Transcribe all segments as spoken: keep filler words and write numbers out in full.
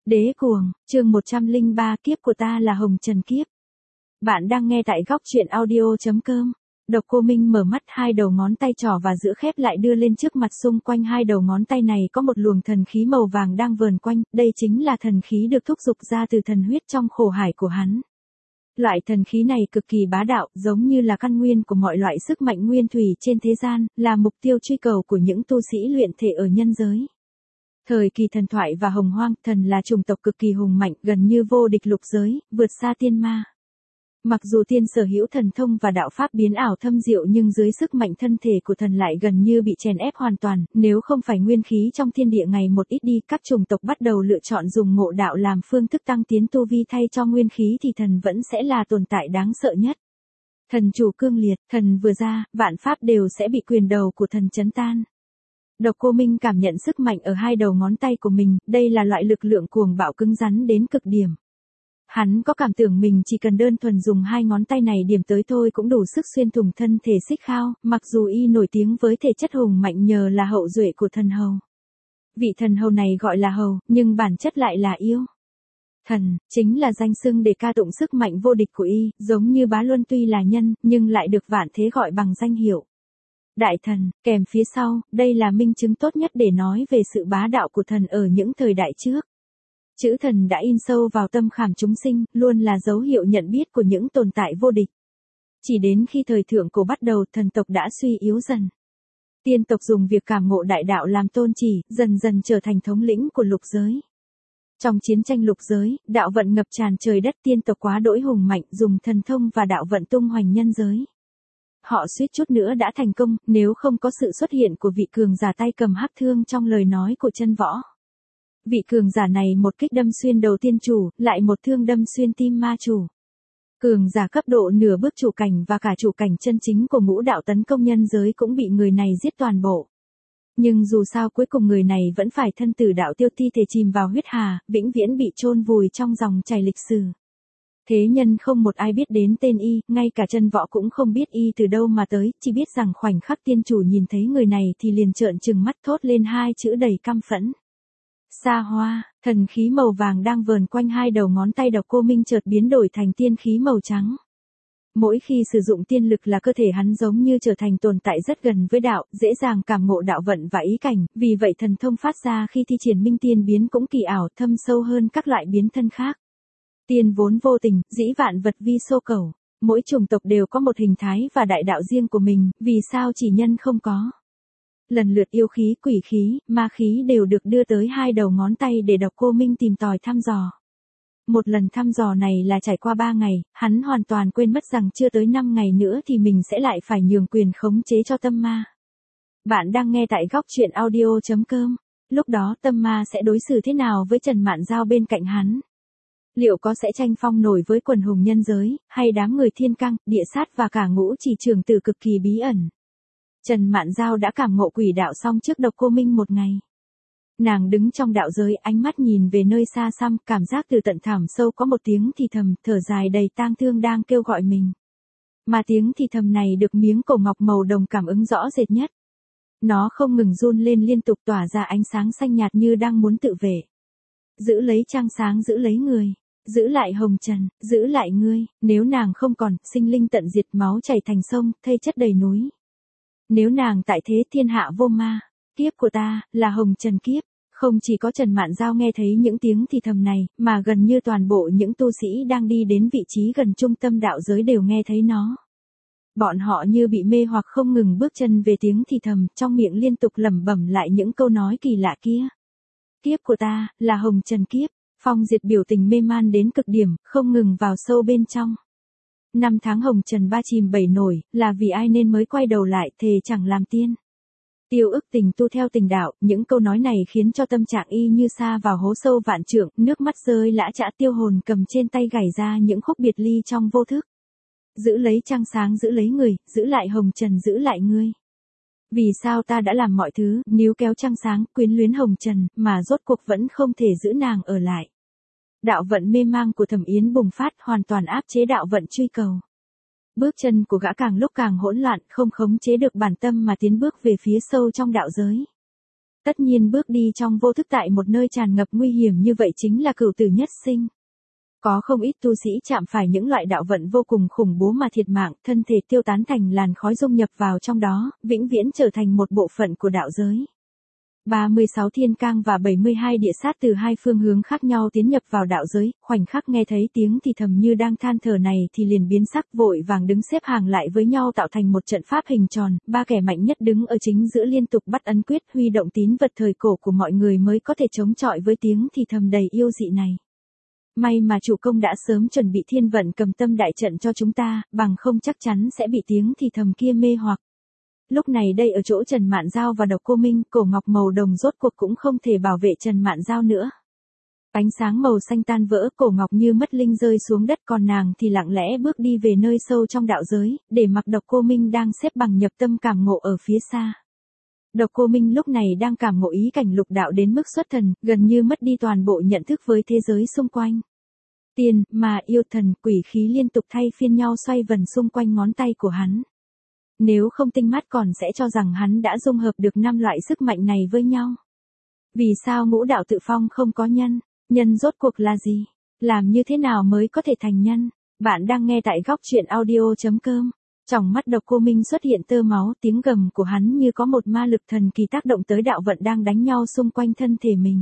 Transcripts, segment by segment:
Đế cuồng, chương một trăm lẻ ba kiếp của ta là hồng trần kiếp. Bạn đang nghe tại góc truyện audio.com. Độc Cô Minh mở mắt, hai đầu ngón tay trỏ và giữa khép lại đưa lên trước mặt, xung quanh hai đầu ngón tay này có một luồng thần khí màu vàng đang vờn quanh, đây chính là thần khí được thúc giục ra từ thần huyết trong khổ hải của hắn. Loại thần khí này cực kỳ bá đạo, giống như là căn nguyên của mọi loại sức mạnh nguyên thủy trên thế gian, là mục tiêu truy cầu của những tu sĩ luyện thể ở nhân giới. Thời kỳ thần thoại và hồng hoang, thần là chủng tộc cực kỳ hùng mạnh, gần như vô địch lục giới, vượt xa tiên ma. Mặc dù tiên sở hữu thần thông và đạo pháp biến ảo thâm diệu, nhưng dưới sức mạnh thân thể của thần lại gần như bị chèn ép hoàn toàn, nếu không phải nguyên khí trong thiên địa ngày một ít đi, các chủng tộc bắt đầu lựa chọn dùng ngộ đạo làm phương thức tăng tiến tu vi thay cho nguyên khí thì thần vẫn sẽ là tồn tại đáng sợ nhất. Thần chủ cương liệt, thần vừa ra, vạn pháp đều sẽ bị quyền đầu của thần chấn tan. Độc Cô Minh cảm nhận sức mạnh ở hai đầu ngón tay của mình, đây là loại lực lượng cuồng bạo cứng rắn đến cực điểm. Hắn có cảm tưởng mình chỉ cần đơn thuần dùng hai ngón tay này điểm tới thôi cũng đủ sức xuyên thủng thân thể Xích Khao, mặc dù y nổi tiếng với thể chất hùng mạnh nhờ là hậu duệ của thần hầu. Vị thần hầu này gọi là hầu, nhưng bản chất lại là yêu. Thần, chính là danh xưng để ca tụng sức mạnh vô địch của y, giống như Bá Luân tuy là nhân, nhưng lại được vạn thế gọi bằng danh hiệu Đại Thần, kèm phía sau, đây là minh chứng tốt nhất để nói về sự bá đạo của thần ở những thời đại trước. Chữ thần đã in sâu vào tâm khảm chúng sinh, luôn là dấu hiệu nhận biết của những tồn tại vô địch. Chỉ đến khi thời thượng cổ bắt đầu, thần tộc đã suy yếu dần. Tiên tộc dùng việc cảm ngộ đại đạo làm tôn chỉ, dần dần trở thành thống lĩnh của lục giới. Trong chiến tranh lục giới, đạo vận ngập tràn trời đất, tiên tộc quá đỗi hùng mạnh, dùng thần thông và đạo vận tung hoành nhân giới. Họ suýt chút nữa đã thành công, nếu không có sự xuất hiện của vị cường giả tay cầm hắc thương trong lời nói của chân võ. Vị cường giả này một kích đâm xuyên đầu tiên chủ, lại một thương đâm xuyên tim ma chủ. Cường giả cấp độ nửa bước chủ cảnh và cả chủ cảnh chân chính của ngũ đạo tấn công nhân giới cũng bị người này giết toàn bộ. Nhưng dù sao cuối cùng người này vẫn phải thân tử đạo tiêu, thi thể chìm vào huyết hà, vĩnh viễn bị chôn vùi trong dòng chảy lịch sử. Thế nhân không một ai biết đến tên y, ngay cả chân võ cũng không biết y từ đâu mà tới, chỉ biết rằng khoảnh khắc tiên chủ nhìn thấy người này thì liền trợn trừng mắt thốt lên hai chữ đầy căm phẫn. Sa Hoa, thần khí màu vàng đang vờn quanh hai đầu ngón tay Độc Cô Minh chợt biến đổi thành tiên khí màu trắng. Mỗi khi sử dụng tiên lực là cơ thể hắn giống như trở thành tồn tại rất gần với đạo, dễ dàng cảm ngộ đạo vận và ý cảnh, vì vậy thần thông phát ra khi thi triển minh tiên biến cũng kỳ ảo, thâm sâu hơn các loại biến thân khác. Tiên vốn vô tình, dĩ vạn vật vi xô cầu. Mỗi chủng tộc đều có một hình thái và đại đạo riêng của mình, vì sao chỉ nhân không có. Lần lượt yêu khí, quỷ khí, ma khí đều được đưa tới hai đầu ngón tay để Độc Cô Minh tìm tòi thăm dò. Một lần thăm dò này là trải qua ba ngày, hắn hoàn toàn quên mất rằng chưa tới năm ngày nữa thì mình sẽ lại phải nhường quyền khống chế cho tâm ma. Bạn đang nghe tại góc truyện audio.com. Lúc đó tâm ma sẽ đối xử thế nào với Trần Mạn Dao bên cạnh hắn? Liệu có sẽ tranh phong nổi với quần hùng nhân giới, hay đám người thiên căng, địa sát và cả ngũ chỉ trường tử cực kỳ bí ẩn? Trần Mạn Dao đã cảm ngộ quỷ đạo xong trước Độc Cô Minh một ngày. Nàng đứng trong đạo giới, ánh mắt nhìn về nơi xa xăm, cảm giác từ tận thẳm sâu có một tiếng thì thầm, thở dài đầy tang thương đang kêu gọi mình. Mà tiếng thì thầm này được miếng cổ ngọc màu đồng cảm ứng rõ rệt nhất. Nó không ngừng run lên liên tục, tỏa ra ánh sáng xanh nhạt như đang muốn tự vệ. Giữ lấy trăng sáng, giữ lấy người. Giữ lại hồng trần, giữ lại ngươi, nếu nàng không còn, sinh linh tận diệt, máu chảy thành sông, thây chất đầy núi. Nếu nàng tại thế, thiên hạ vô ma. Kiếp của ta, là hồng trần kiếp. Không chỉ có Trần Mạn Dao nghe thấy những tiếng thì thầm này, mà gần như toàn bộ những tu sĩ đang đi đến vị trí gần trung tâm đạo giới đều nghe thấy nó. Bọn họ như bị mê hoặc không ngừng bước chân về tiếng thì thầm, trong miệng liên tục lẩm bẩm lại những câu nói kỳ lạ kia. Kiếp của ta, là hồng trần kiếp. Phong Diệt biểu tình mê man đến cực điểm, không ngừng vào sâu bên trong. Năm tháng hồng trần ba chìm bảy nổi, là vì ai nên mới quay đầu lại, thề chẳng làm tiên. Tiêu ức tình tu theo tình đạo, những câu nói này khiến cho tâm trạng y như sa vào hố sâu vạn trượng, nước mắt rơi lã chã, tiêu hồn cầm trên tay gảy ra những khúc biệt ly trong vô thức. Giữ lấy trăng sáng, giữ lấy người, giữ lại hồng trần, giữ lại ngươi. Vì sao ta đã làm mọi thứ, níu kéo trăng sáng, quyến luyến hồng trần, mà rốt cuộc vẫn không thể giữ nàng ở lại. Đạo vận mê mang của Thẩm Yến bùng phát, hoàn toàn áp chế đạo vận truy cầu. Bước chân của gã càng lúc càng hỗn loạn, không khống chế được bản tâm mà tiến bước về phía sâu trong đạo giới. Tất nhiên bước đi trong vô thức tại một nơi tràn ngập nguy hiểm như vậy chính là cửu tử nhất sinh. Có không ít tu sĩ chạm phải những loại đạo vận vô cùng khủng bố mà thiệt mạng, thân thể tiêu tán thành làn khói dung nhập vào trong đó, vĩnh viễn trở thành một bộ phận của đạo giới. ba mươi sáu thiên cang và bảy mươi hai địa sát từ hai phương hướng khác nhau tiến nhập vào đạo giới, khoảnh khắc nghe thấy tiếng thì thầm như đang than thở này thì liền biến sắc, vội vàng đứng xếp hàng lại với nhau tạo thành một trận pháp hình tròn, ba kẻ mạnh nhất đứng ở chính giữa liên tục bắt ấn quyết, huy động tín vật thời cổ của mọi người mới có thể chống chọi với tiếng thì thầm đầy yêu dị này. May mà chủ công đã sớm chuẩn bị thiên vận cầm tâm đại trận cho chúng ta, bằng không chắc chắn sẽ bị tiếng thì thầm kia mê hoặc. Lúc này đây ở chỗ Trần Mạn Giao và Độc Cô Minh, cổ ngọc màu đồng rốt cuộc cũng không thể bảo vệ Trần Mạn Giao nữa. Ánh sáng màu xanh tan vỡ, cổ ngọc như mất linh rơi xuống đất, còn nàng thì lặng lẽ bước đi về nơi sâu trong đạo giới, để mặc Độc Cô Minh đang xếp bằng nhập tâm cảm ngộ ở phía xa. Độc Cô Minh lúc này đang cảm ngộ ý cảnh lục đạo đến mức xuất thần, gần như mất đi toàn bộ nhận thức với thế giới xung quanh. Tiên, ma, yêu, thần, quỷ khí liên tục thay phiên nhau xoay vần xung quanh ngón tay của hắn. Nếu không tinh mắt còn sẽ cho rằng hắn đã dung hợp được năm loại sức mạnh này với nhau. Vì sao ngũ đạo tự phong không có nhân? Nhân rốt cuộc là gì? Làm như thế nào mới có thể thành nhân? Bạn đang nghe tại góc truyện audio chấm com. Trong mắt Độc Cô Minh xuất hiện tơ máu, tiếng gầm của hắn như có một ma lực thần kỳ tác động tới đạo vận đang đánh nhau xung quanh thân thể mình.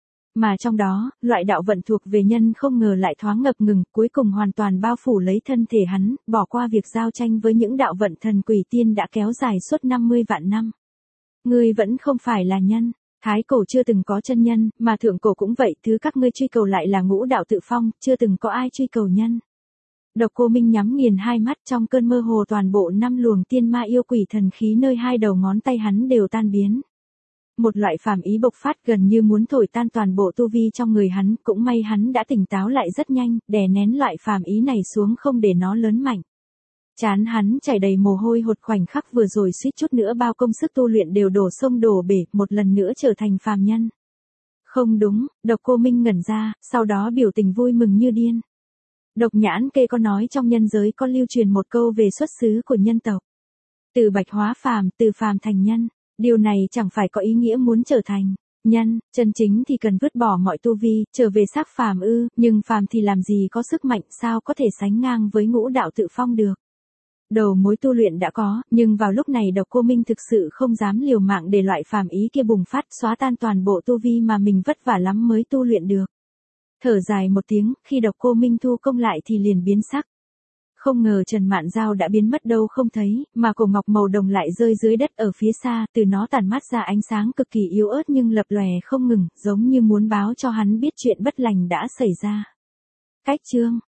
Mà trong đó, loại đạo vận thuộc về nhân không ngờ lại thoáng ngập ngừng, cuối cùng hoàn toàn bao phủ lấy thân thể hắn, bỏ qua việc giao tranh với những đạo vận thần quỷ tiên đã kéo dài suốt năm mươi vạn năm. Ngươi vẫn không phải là nhân, thái cổ chưa từng có chân nhân, mà thượng cổ cũng vậy, thứ các ngươi truy cầu lại là ngũ đạo tự phong, chưa từng có ai truy cầu nhân. Độc Cô Minh nhắm nghiền hai mắt, trong cơn mơ hồ toàn bộ năm luồng tiên ma yêu quỷ thần khí nơi hai đầu ngón tay hắn đều tan biến. Một loại phàm ý bộc phát gần như muốn thổi tan toàn bộ tu vi trong người hắn, cũng may hắn đã tỉnh táo lại rất nhanh, đè nén loại phàm ý này xuống không để nó lớn mạnh. Trán hắn chảy đầy mồ hôi hột, khoảnh khắc vừa rồi suýt chút nữa bao công sức tu luyện đều đổ sông đổ bể, một lần nữa trở thành phàm nhân. Không đúng, Độc Cô Minh ngẩn ra, sau đó biểu tình vui mừng như điên. Độc Nhãn Kê có nói trong nhân giới có lưu truyền một câu về xuất xứ của nhân tộc. Từ bạch hóa phàm, từ phàm thành nhân. Điều này chẳng phải có ý nghĩa muốn trở thành nhân, chân chính thì cần vứt bỏ mọi tu vi, trở về xác phàm ư, nhưng phàm thì làm gì có sức mạnh, sao có thể sánh ngang với ngũ đạo tự phong được. Đầu mối tu luyện đã có, nhưng vào lúc này Độc Cô Minh thực sự không dám liều mạng để loại phàm ý kia bùng phát, xóa tan toàn bộ tu vi mà mình vất vả lắm mới tu luyện được. Thở dài một tiếng, khi Độc Cô Minh thu công lại thì liền biến sắc. Không ngờ Trần Mạn Giao đã biến mất đâu không thấy, mà cổ ngọc màu đồng lại rơi dưới đất ở phía xa, từ nó tản mát ra ánh sáng cực kỳ yếu ớt nhưng lập lòe không ngừng, giống như muốn báo cho hắn biết chuyện bất lành đã xảy ra. Cách chương